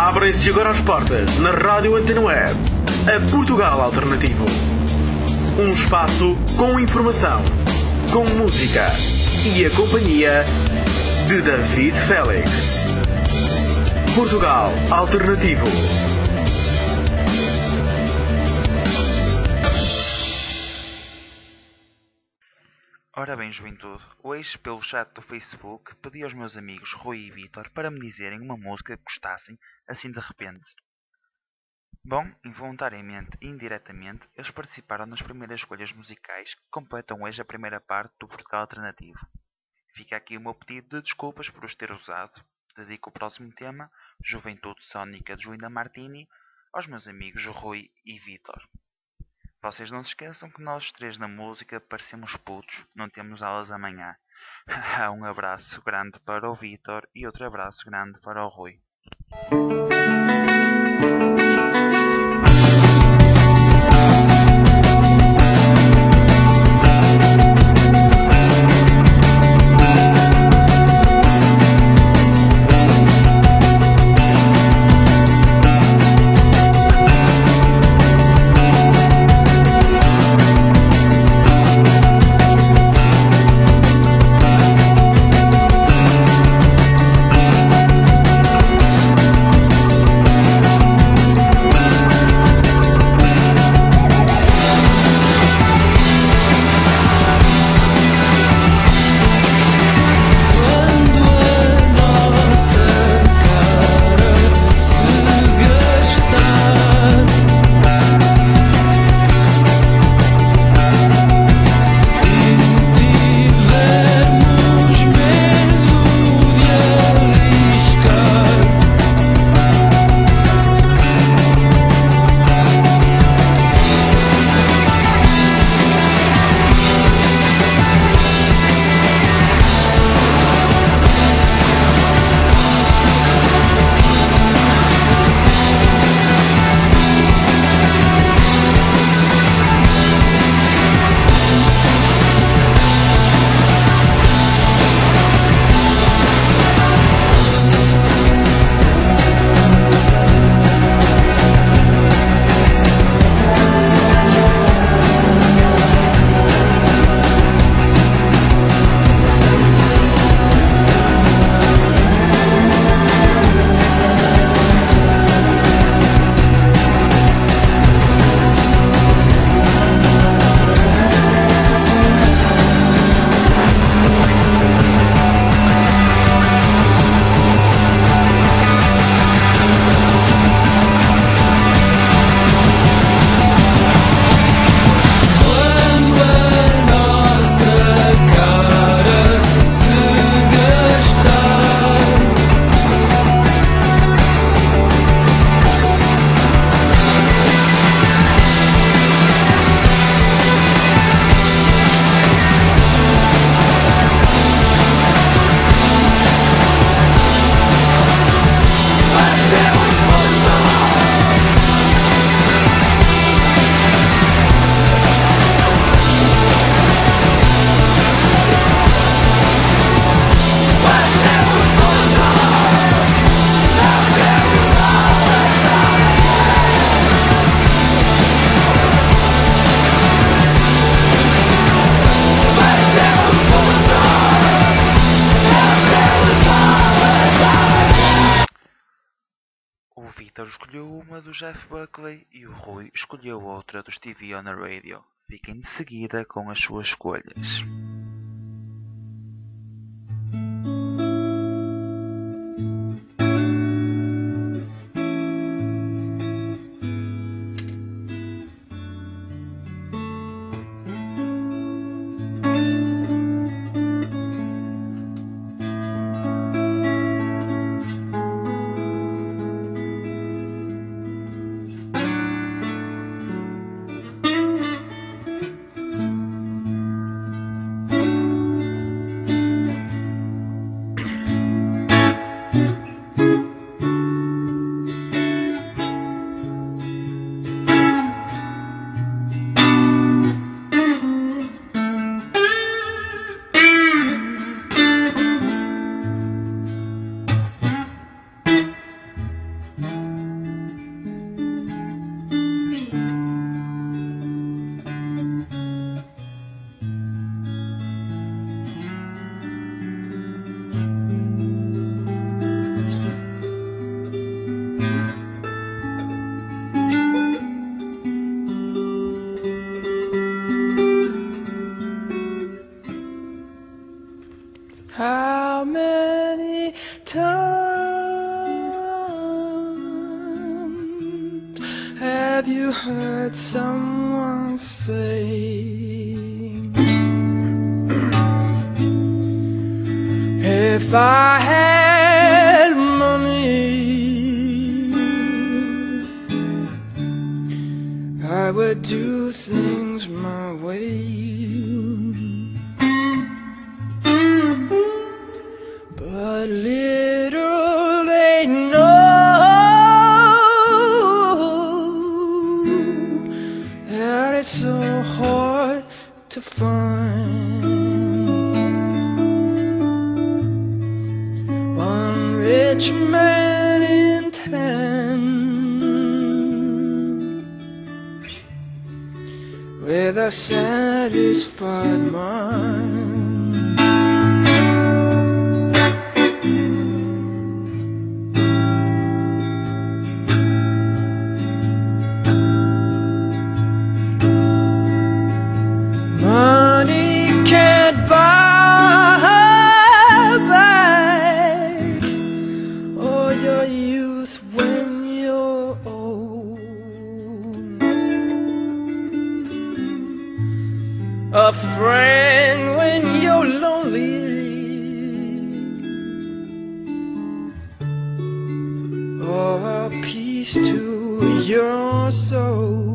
Abrem-se agora as portas na Rádio Antena Web, a Portugal Alternativo. Um espaço com informação, com música e a companhia de David Félix. Portugal Alternativo. Ora bem, juventude, hoje pelo chat do Facebook pedi aos meus amigos Rui e Vítor para me dizerem uma música que gostassem, assim de repente. Bom, involuntariamente e indiretamente, eles participaram nas primeiras escolhas musicais que completam hoje a primeira parte do Portugal Alternativo. Fica aqui o meu pedido de desculpas por os ter usado. Dedico o próximo tema, Juventude Sónica de Joina Martini, aos meus amigos Rui e Vítor. Vocês não se esqueçam que nós três na música parecemos putos, não temos aulas amanhã. Um abraço grande para o Vítor e outro abraço grande para o Rui. O Vítor escolheu uma do Jeff Buckley e o Rui escolheu outra do Stevie on the Radio. Fiquem de seguida com as suas escolhas. times have you heard someone say, if I had money, I would do things my way. But little they know that it's so hard to find one rich man in 10 with a satisfied mind. Money can't buy back all your youth when you're old. A friend when you're lonely, or a peace to your soul.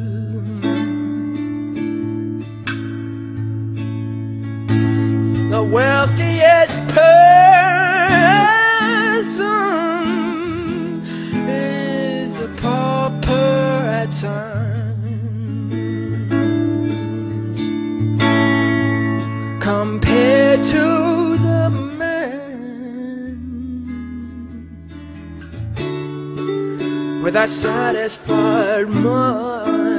The wealthiest person is a pauper at times, compared to the man with a satisfied mind.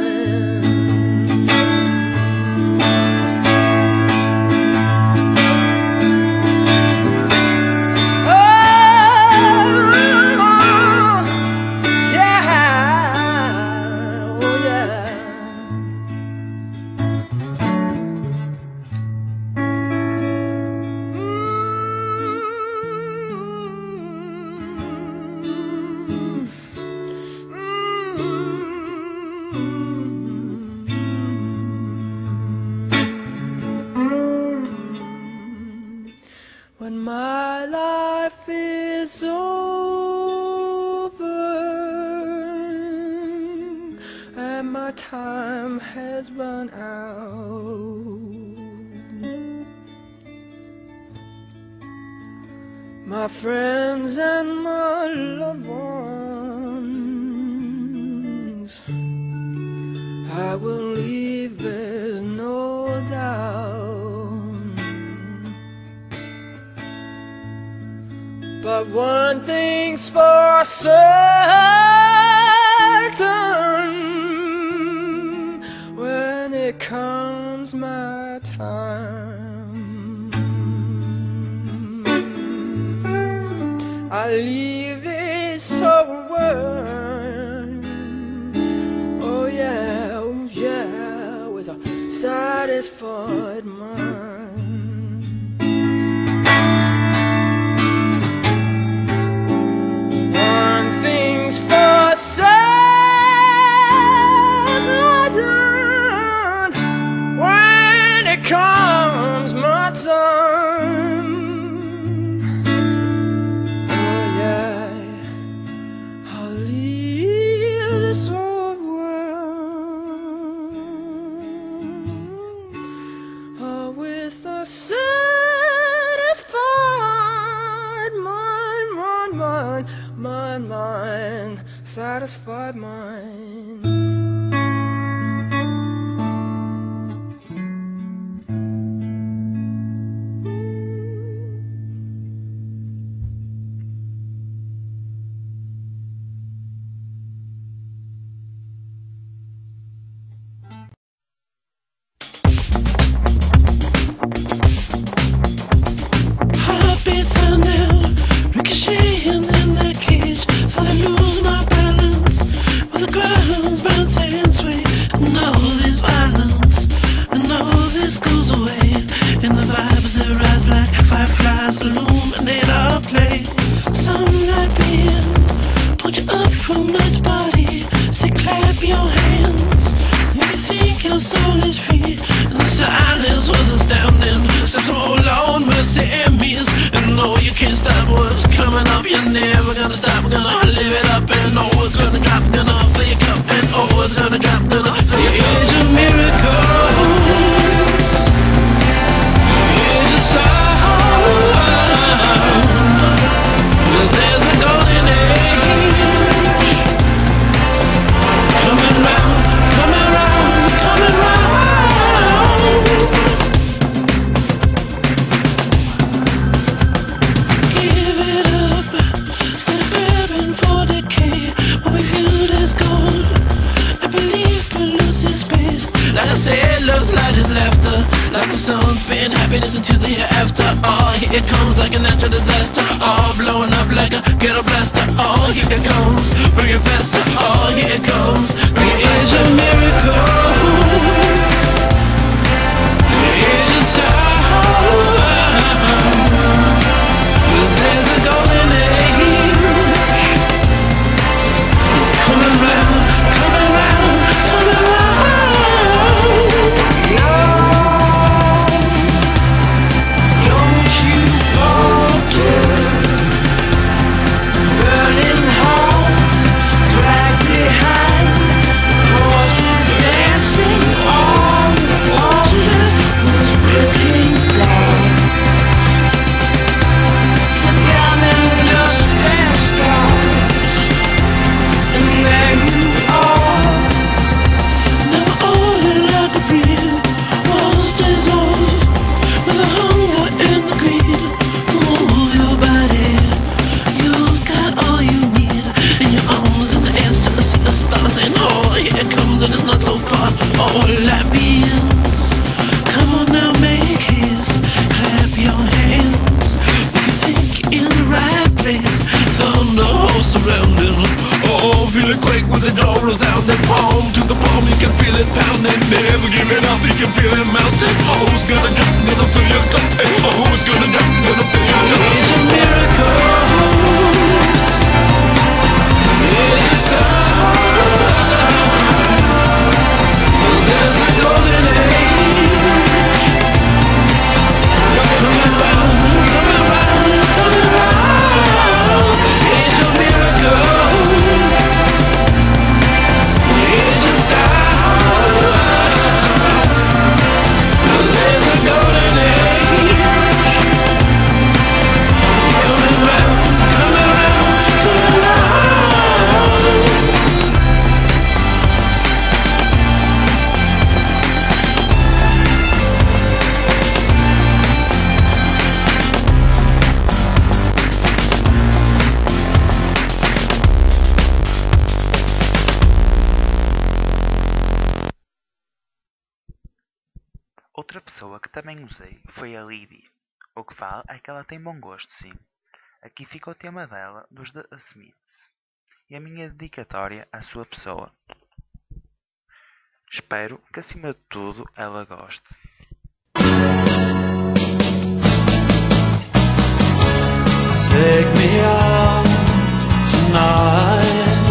When my life is over and my time has run out, my friends and my loved ones I will leave, there's no doubt. But one thing's for certain, when it comes my time, I leave this whole world, oh yeah, with a satisfied mind. For certain, when it comes my time, oh yeah, I'll leave this old world with a satisfied mind, satisfied mind. Heartbeats are now ricocheting in the cage, so I lose my balance with the ground's play some light band. Pulled you up from night's body. Say clap your hands. You think your soul is free. And the silence was astounding. Steps to hold on, mercy and means. And no, you can't stop what's coming up. You're never gonna stop. Gonna live it up. And oh, it's gonna drop. Gonna fill your cup. And oh, it's gonna drop. Gonna fill your age of miracles. Age of sound. There's a golden age coming round, coming round, coming round. Give it up, stop grabbing for decay. What we viewed as gold, I believe we lose its space. Like I said, love's light is laughter. Like the sun spin happiness into the hereafter. Oh, here it comes like a natural disaster. Oh, blowing up like a ghetto blaster. Oh, here it comes, bring it faster. Oh, here it comes, bring it faster. It's a miracle. It's a sound. There's a golden age coming round, coming round, coming round. All that means, come on now, make haste, clap your hands. If you think in the right place, thunder hosts surrounding. Oh, feel it quake when the door resounding. Palm to the palm, you can feel it pounding. Never giving up, you can feel it mounting. Oh, who's gonna jump, gonna fill your cup. Oh, who's gonna jump, gonna fill your cup. It's a miracle. It's a sound. There's a golden age coming round, coming round, coming round. Age of miracles, age of sound. There's a golden age coming round, coming round, coming round. Outra pessoa que também usei foi a Liddy. O que vale é que ela tem bom gosto, sim. Aqui fica o tema dela, dos The Smiths. E a minha dedicatória à sua pessoa. Espero que acima de tudo ela goste. Take me out tonight,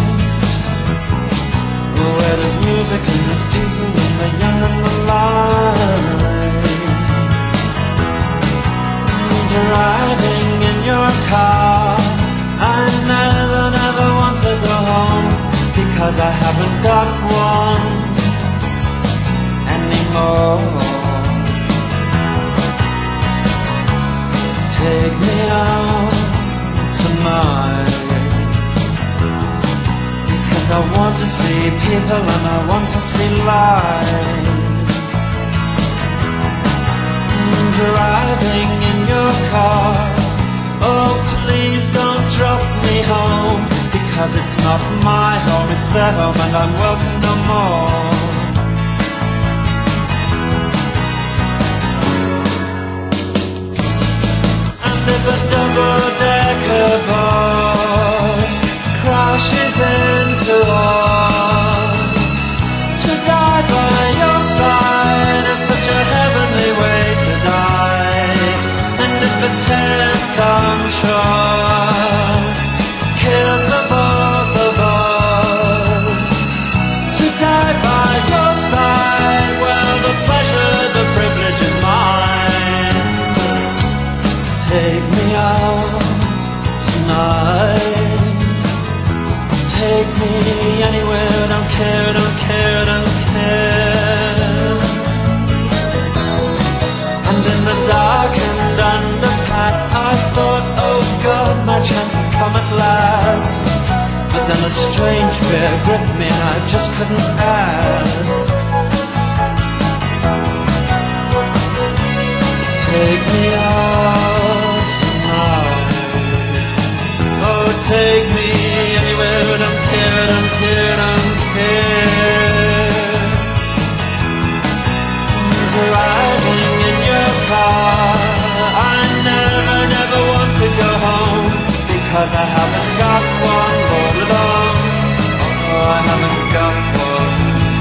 where there's music and there's people and the young and the light. Driving in your car, I never want to go home, because I haven't got one anymore. Take me out tonight, because I want to see people and I want to see life. Driving in your car, oh please don't drop me home, because it's not my home, it's their home and I'm welcome no more. And if a double-decker bus crashes into us, to die by your side is such a heavenly way to die. And if a 10-ton truck tonight. Take me anywhere, don't care, don't care, don't care. And in the darkened underpass I thought, oh God, my chance has come at last. But then a strange fear gripped me and I just couldn't ask. Take me out tonight. Oh, take me anywhere, don't care, don't care, don't care. Driving in your car, I never, never want to go home, because I haven't got one all alone. Oh, I haven't got one.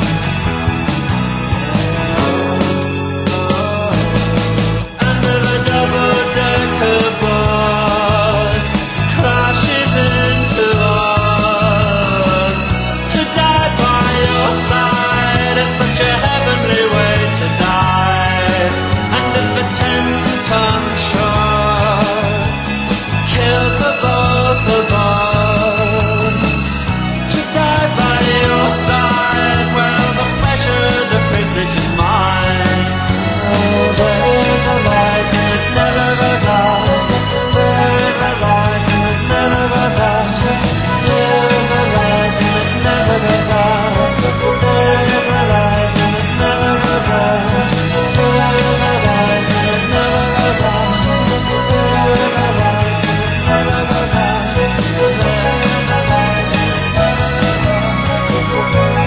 And if a double-decker bus crashes into us, to die by your side is such a heavenly way to die. And if a 10-ton truck kills the both of us, to die by your side, well, the pleasure, the privilege is mine. Oh, there is a light and it never goes out. There is a light and it never goes out. There is a light and it never goes out. There is a light and it never goes out. There is a light and it never goes out. There is a light and it never goes out. There is a light and it never goes out.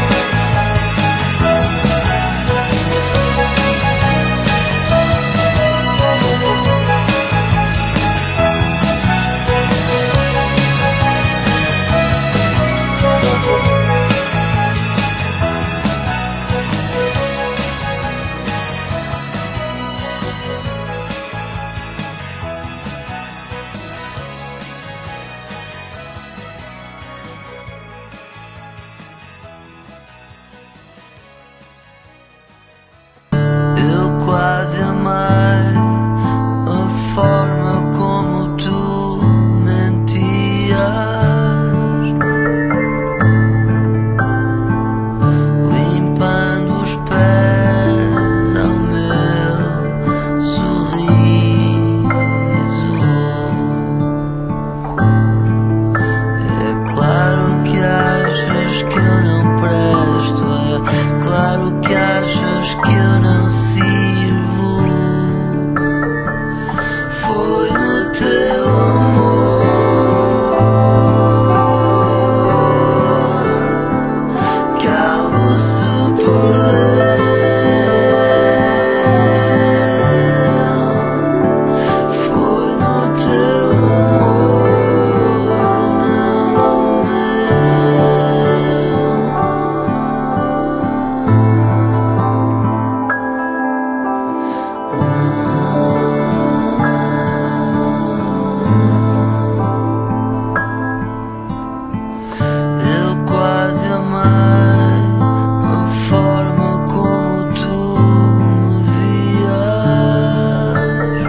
Eu quase amei a forma como tu mentias, limpando os pés ao meu sorriso. É claro que achas que eu não presto, é claro que achas que eu não sirvo. Foi no teu amor que algo se perdeu. Foi no teu amor, não no Eu quase amei a forma como tu me vias.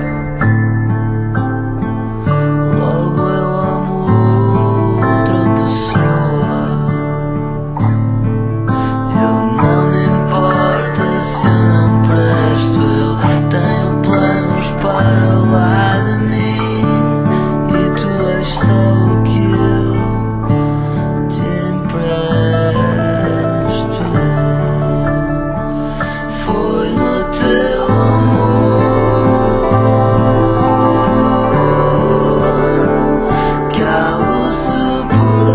Logo eu amo outra pessoa. Eu não me importa se eu não presto. Eu tenho planos para lá de mim e tu és só o que eu te empresto. Foi no teu amor que algo se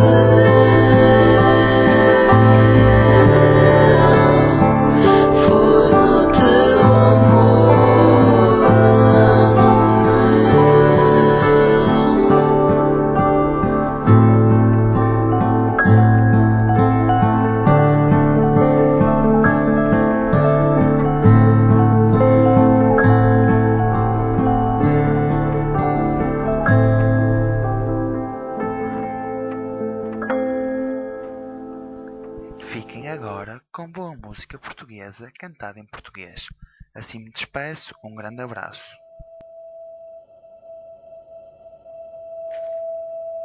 perdeu. Foi no teu amor, não no meu. Fiquem agora com boa música portuguesa cantada em português. Assim me despeço, um grande abraço.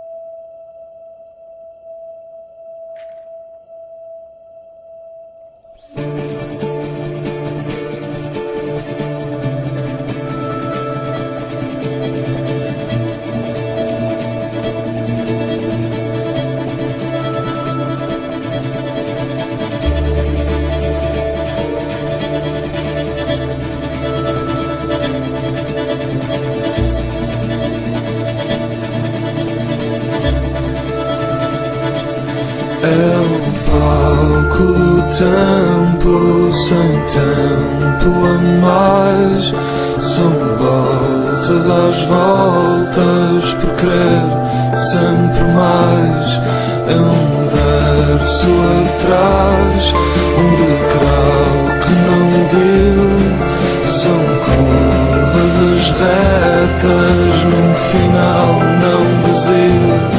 do tempo, sem tempo a mais. São voltas às voltas, por querer sempre mais. É um verso atrás, um degrau que não viu. São curvas as retas, num final não vazio.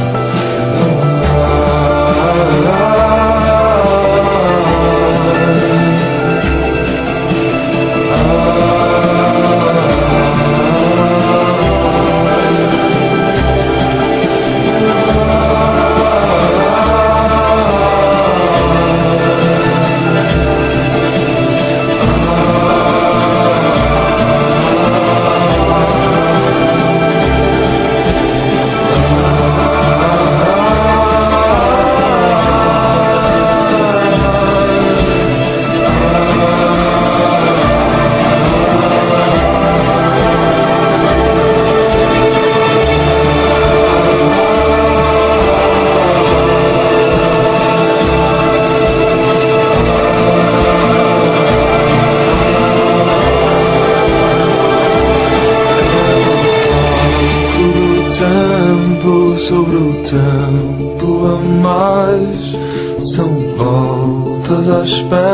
Sobre o tempo a mais. São voltas à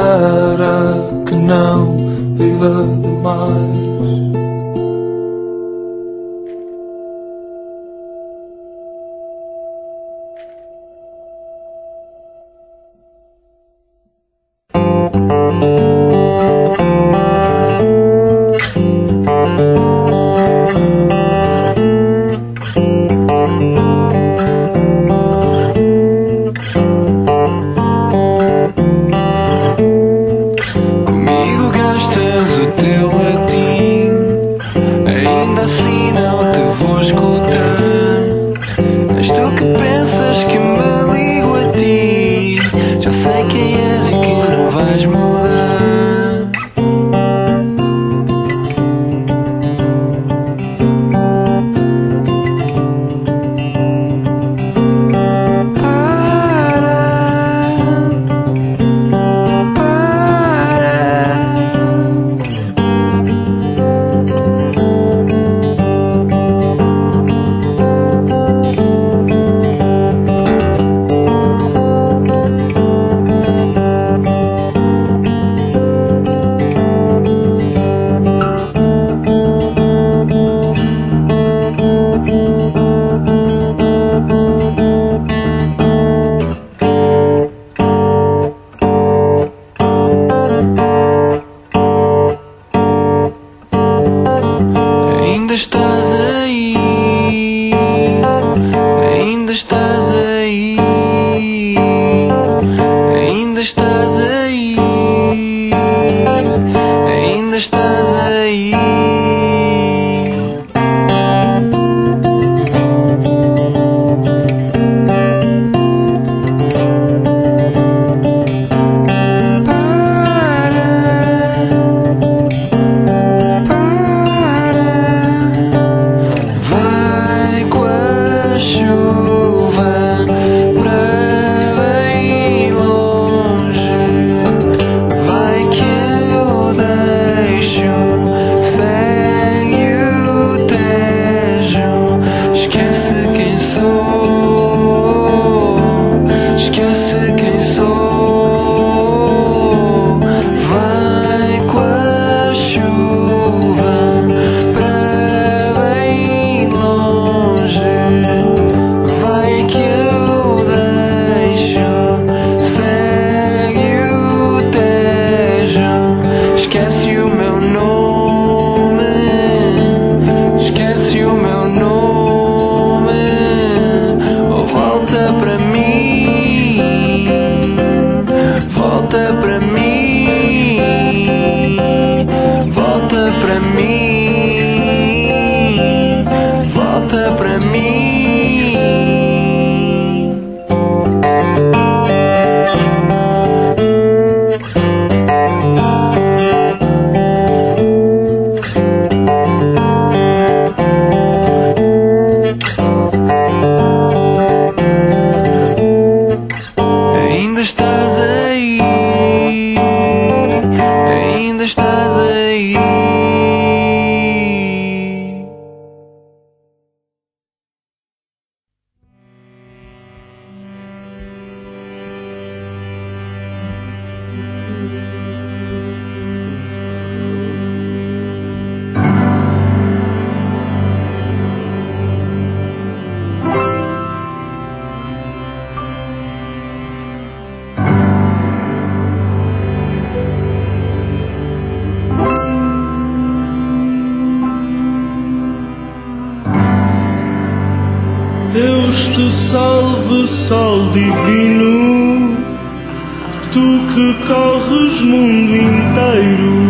espera que não viva demais. Chuva pra bem longe. Salve, sol divino, tu que corres mundo inteiro.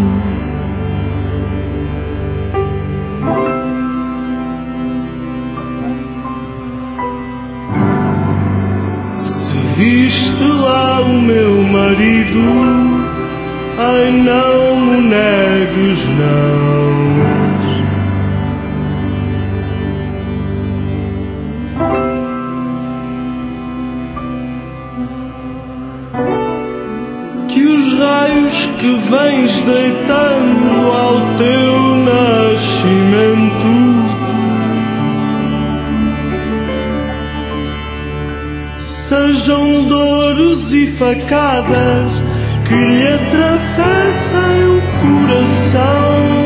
Se viste lá o meu marido, ai não me negues, não. Que os raios que vens deitando ao teu nascimento sejam dores e facadas que lhe atravessem o coração.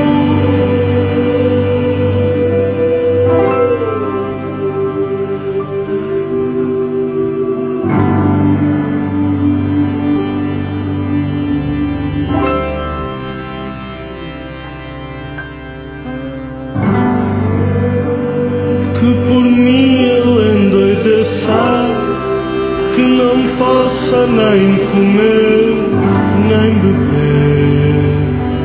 Que por mim ele endoideça, que não possa nem comer nem beber.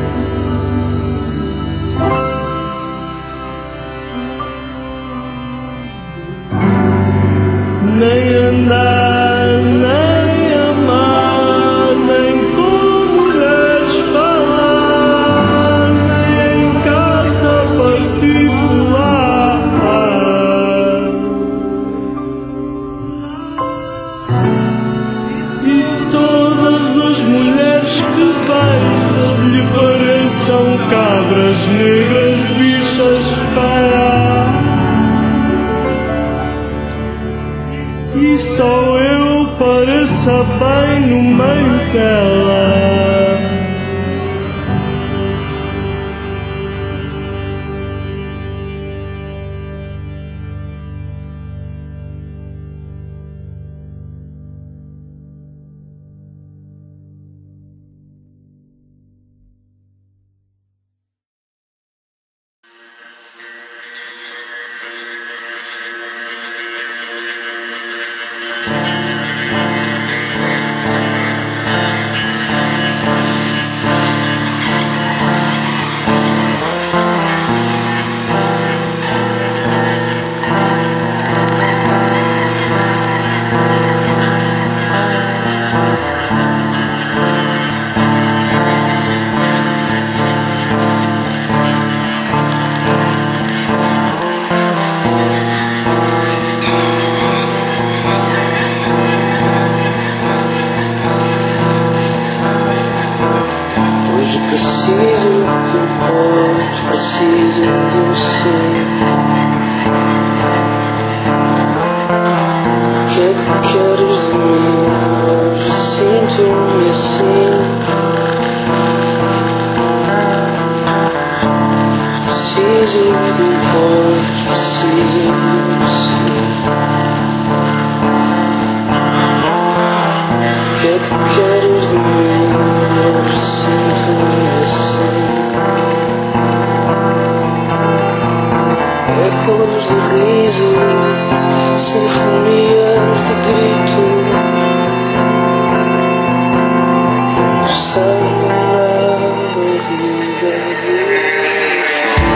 Nem andar, nem amar, nem com mulheres falar, nem em casa particular. E todas as mulheres que vejo lhe pareçam cabras negras, bichas feias. E só eu pareça bem no meio dela. Hoje preciso de um ponte, preciso de um sim. O que é que queres de mim? Hoje sinto-me assim. Preciso de um ponte, preciso de um sim. O que é que queres de mim? Hoje sinto-me assim. Ecos de riso, sinfonias de gritos, como sangue na barriga do mosquito.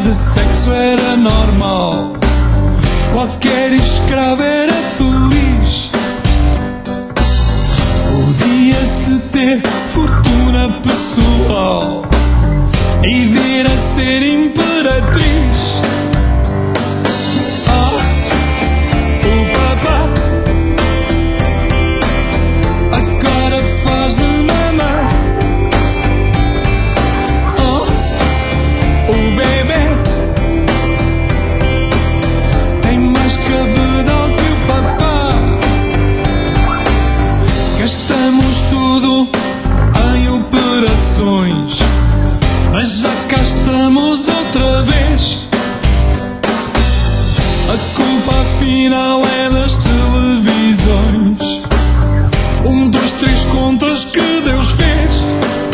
de sexo era normal. Qualquer escravo era feliz. Podia-se ter fortuna pessoal e vir a ser imperatriz. O papá agora faz de mamã. O bebê tem mais cabedal que o papá. Gastamos tudo em operações, mas já cá estamos outra vez. A culpa afinal é das televisões. 1, 2, 3 contas que Deus fez.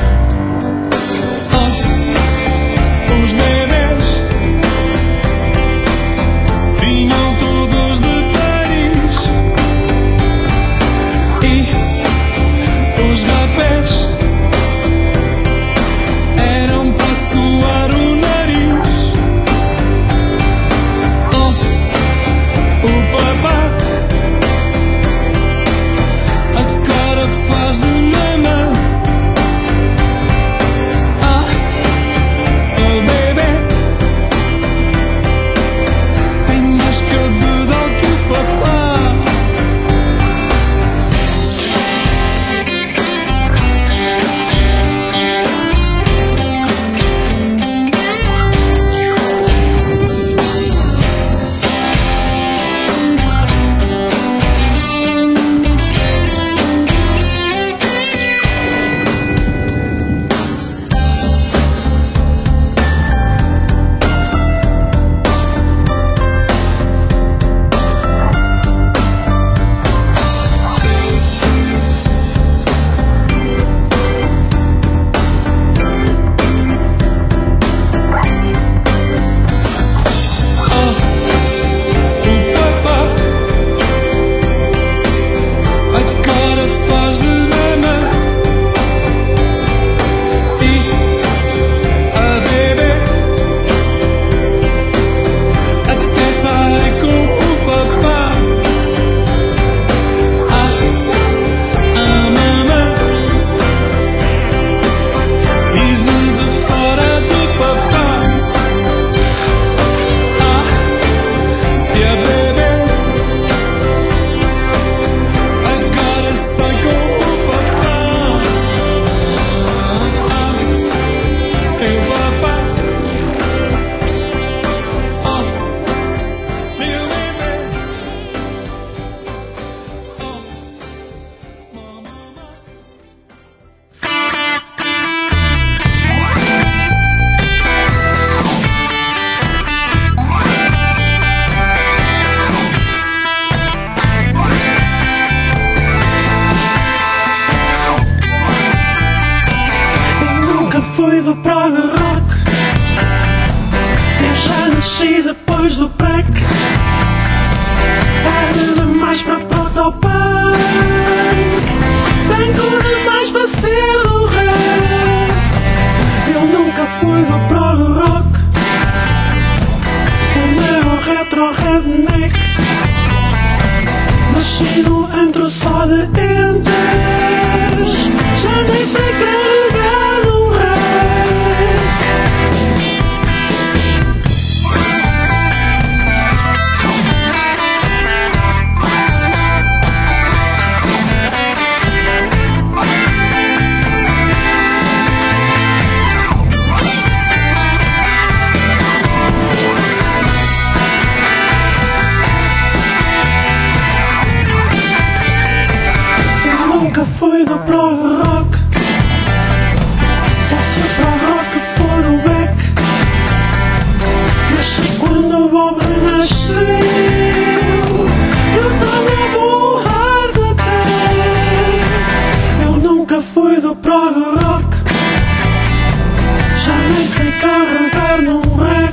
Os bebês vinham todos de Paris e os rapés eram para suar o nariz. O papá agora faz de mamã. O bebê tem mais cabedal que o papá. Fui do prog rock, eu já nasci depois do prec. Tarde demais para protopunk, branco demais para ser do rap. Eu nunca fui do prog rock, sou mero retro redneck. Nasci no antro só de entes, já nem sei carregar no rap. Nunca fui do prog rock, só se o prog rock for o Beck. Nasci quando o Bob renasceu, eu tava com hard attack. Eu nunca fui do prog rock, já nem sei carregar num rec.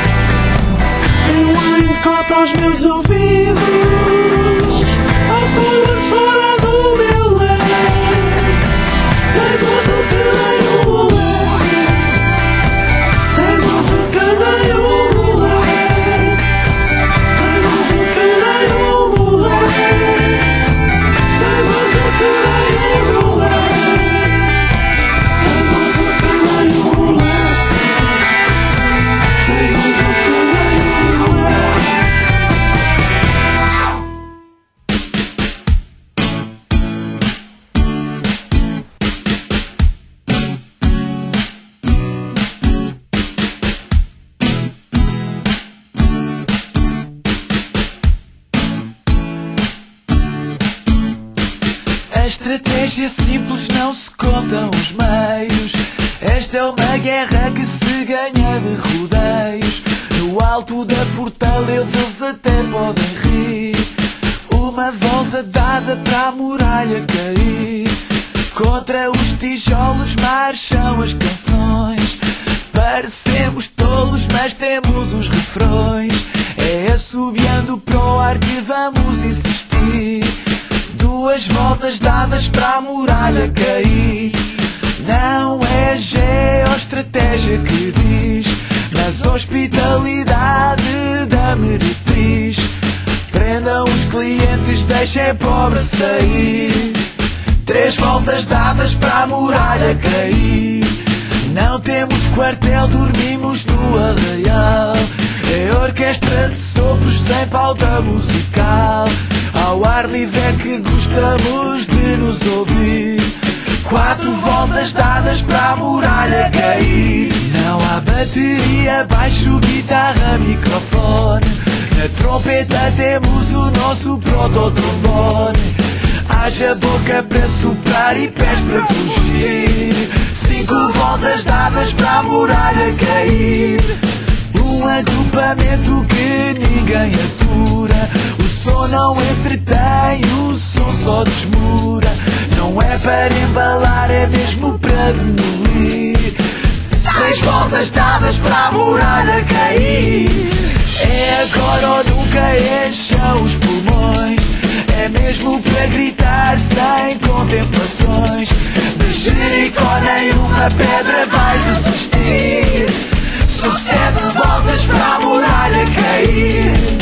Rewind cá para os meus ouvidos, as luvas fora do meu leque. Teimoso que nem o moleque, teimoso que nem o ser simples, não se contam os meios. Esta é uma guerra que se ganha de rodeios. No alto da fortaleza eles até podem rir. Uma volta dada para a muralha cair. Contra os tijolos marcham as canções. Parecemos tolos, mas temos os refrões. É assobiando para o ar que vamos insistir. 2 voltas dadas para a muralha cair. Não é geoestratégia que diz, mas hospitalidade da meretriz. Prendam os clientes, deixem pobre sair. 3 voltas dadas para a muralha cair. Não temos quartel, dormimos no arraial. É orquestra de sopros sem pauta musical. Ao ar livre é que gostamos de nos ouvir. 4 voltas dadas para a muralha cair. Não há bateria, baixo, guitarra, microfone. Na trompeta temos o nosso prototrombone. Haja boca para soprar e pés para fugir. 5 voltas dadas para a muralha cair. Um agrupamento que ninguém atura. O som não entretém, o som só desmura. Não é para embalar, é mesmo para demolir. 6 voltas dadas para a muralha cair. É agora ou nunca, encham os pulmões. É mesmo para gritar sem contemplações. De Jericó nenhuma pedra vai resistir. São 7 voltas para a muralha cair.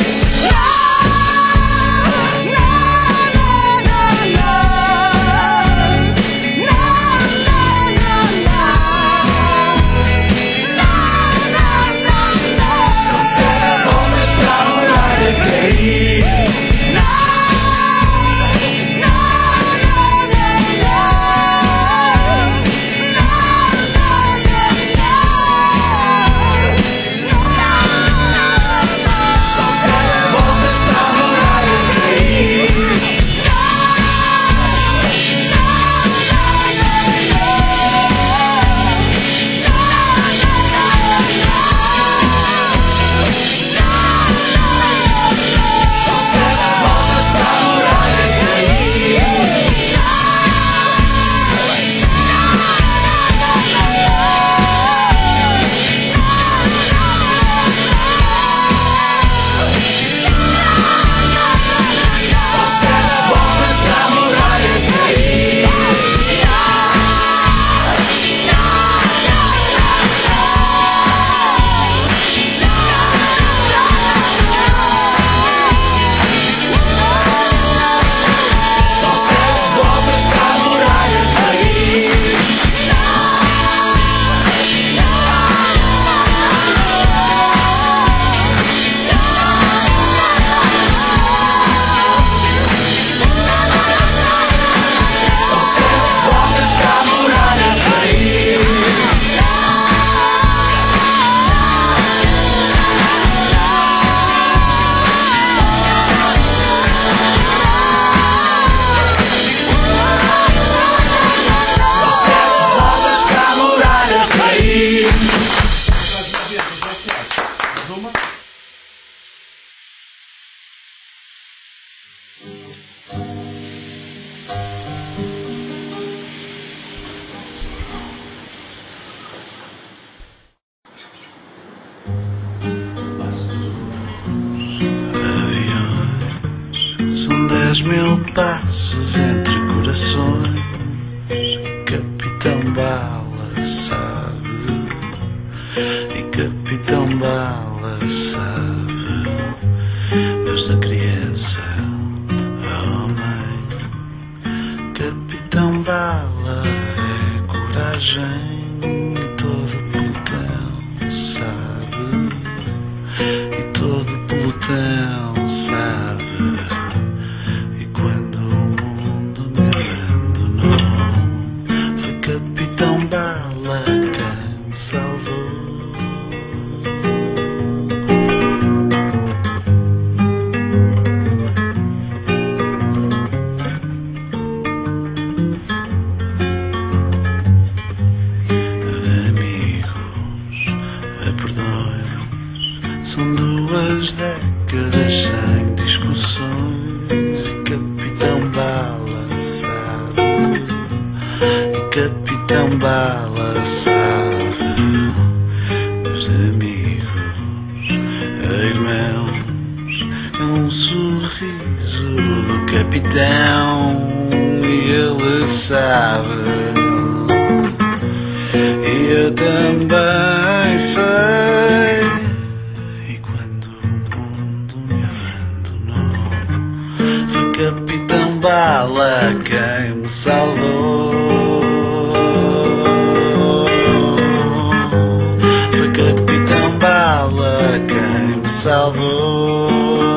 São 10.000 passos entre corações. Capitão Bala sabe, e Capitão Bala sabe. Desde a criança ao homem, Capitão Bala é coragem. E todo pelotão sabe, e todo pelotão sabe. Capitão Bala quem me salvou. perdões. São 2 décadas sem discussões. E Capitão Bala sabe. E Capitão Bala sabe. Meus amigos, irmãos, é um sorriso do capitão. E ele sabe. E eu também sei. E quando o mundo me abandonou, foi Capitão Bala quem me salvou. Foi Capitão Bala quem me salvou.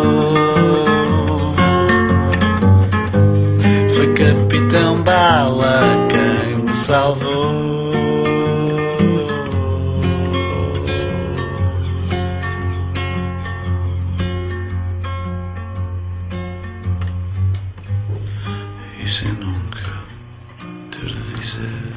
Foi Capitão Bala quem me salvou. E sem nunca ter de dizer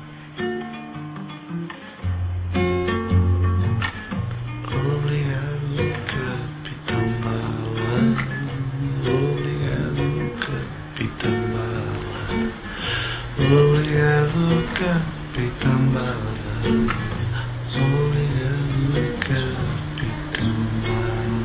obrigado, Capitão Bala. Obrigado, Capitão Bala. Obrigado, Capitão Bala. Obrigado, Capitão Bala.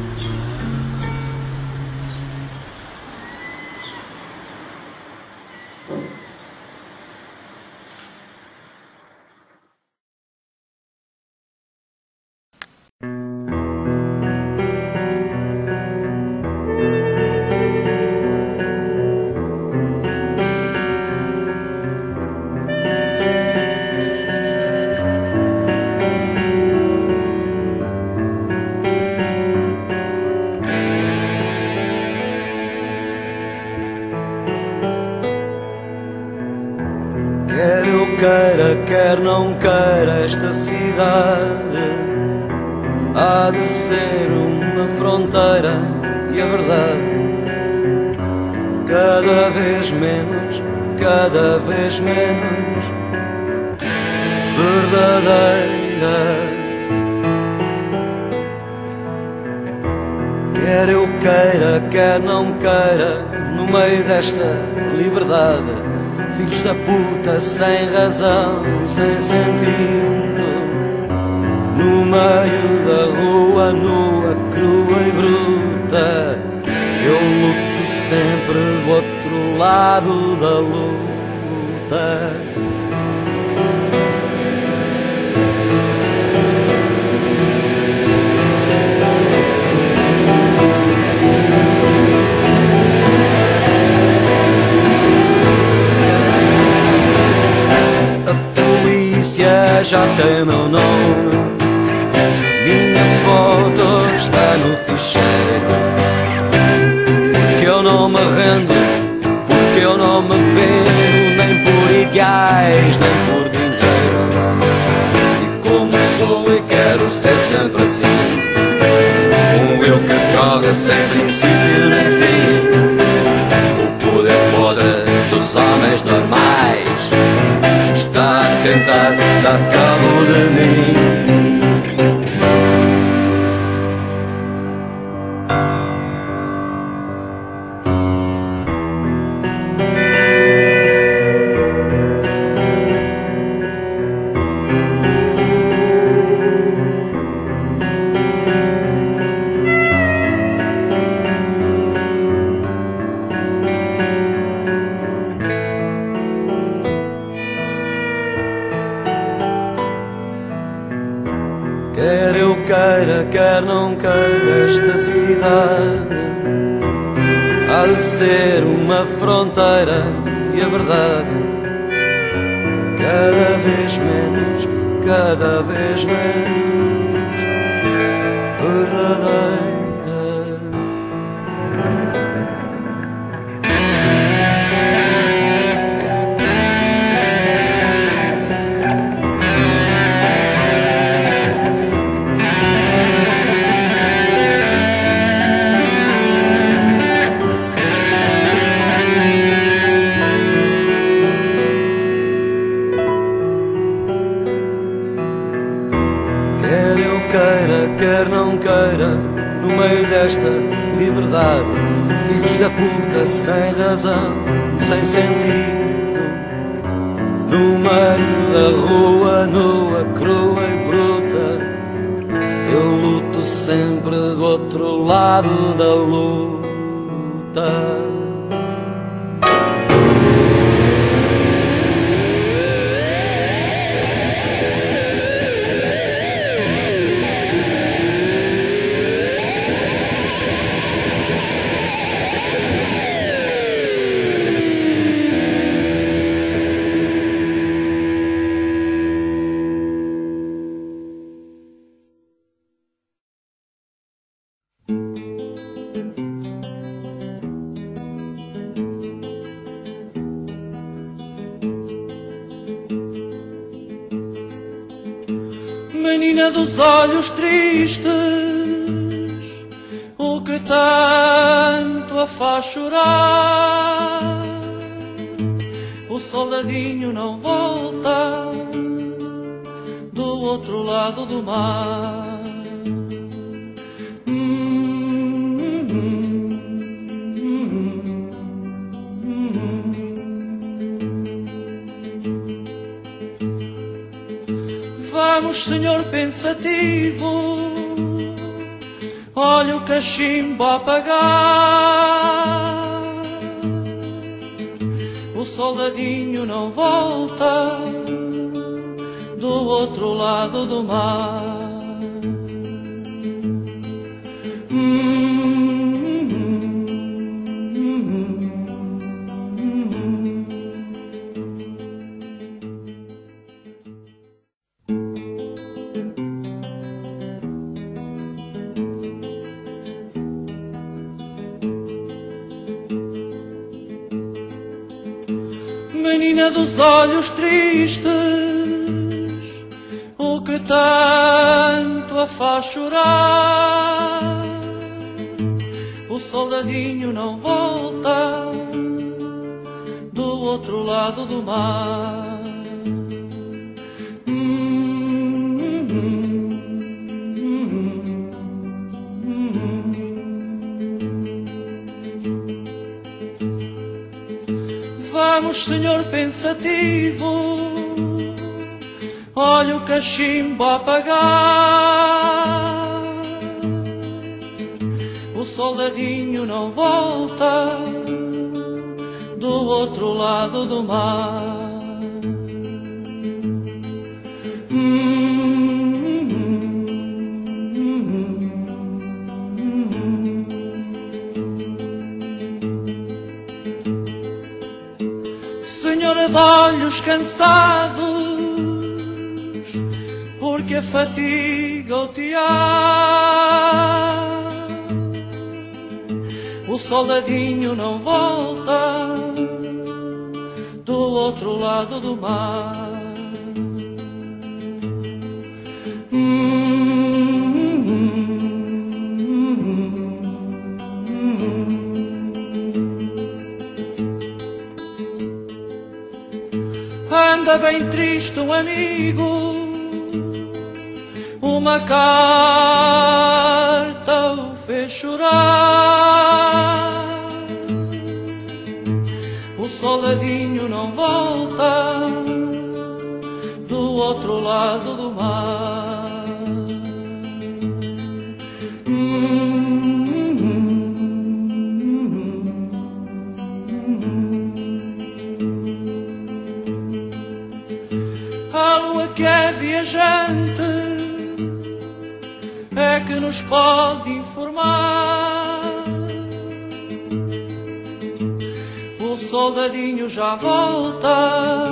Quer eu queira, quer não queira, esta cidade há de ser uma fronteira. E a verdade, cada vez menos verdadeira. Quer eu queira, quer não queira, no meio desta liberdade, filhos da puta sem razão e sem sentido, no meio da rua nua, crua e bruta, eu luto sempre do outro lado da luta. Já tem meu nome, minha foto está no ficheiro. Porque eu não me rendo, porque eu não me vendo, nem por ideais, nem por dinheiro. E como sou e quero ser sempre assim, um eu que corre sem princípio nem fim. O poder podre dos homens normais está a tentar dar cabo de mim. Quer eu queira, quer não queira, esta cidade há de ser uma fronteira. E a verdade, cada vez menos verdadeira. Quer eu queira, quer não queira, no meio desta liberdade, filhos da puta sem razão e sem sentido, no meio da rua nua, crua e bruta, eu luto sempre do outro lado da luta. Menina dos olhos tristes, o que tanto a faz chorar? O soldadinho não volta do outro lado do mar. Vamos, senhor pensativo, olha o cachimbo a apagar. O soldadinho não volta do outro lado do mar. Menina dos olhos tristes, o que tanto a faz chorar? O soldadinho não volta do outro lado do mar. Vamos, senhor pensativo, olha o cachimbo a apagar. O soldadinho não volta do outro lado do mar. Senhora de olhos cansados, porque a fatiga o tiar. O soldadinho não volta do outro lado do mar. Anda bem triste um amigo, uma carta o fez chorar. O soldadinho não volta do outro lado do mar. A lua que é viajante é que nos pode informar. O soldadinho já volta,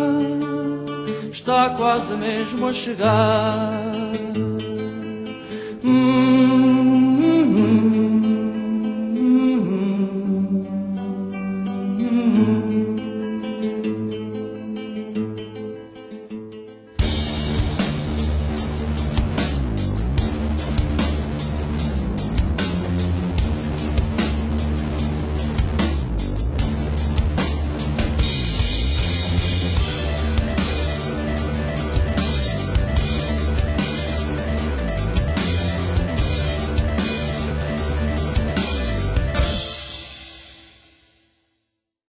está quase mesmo a chegar.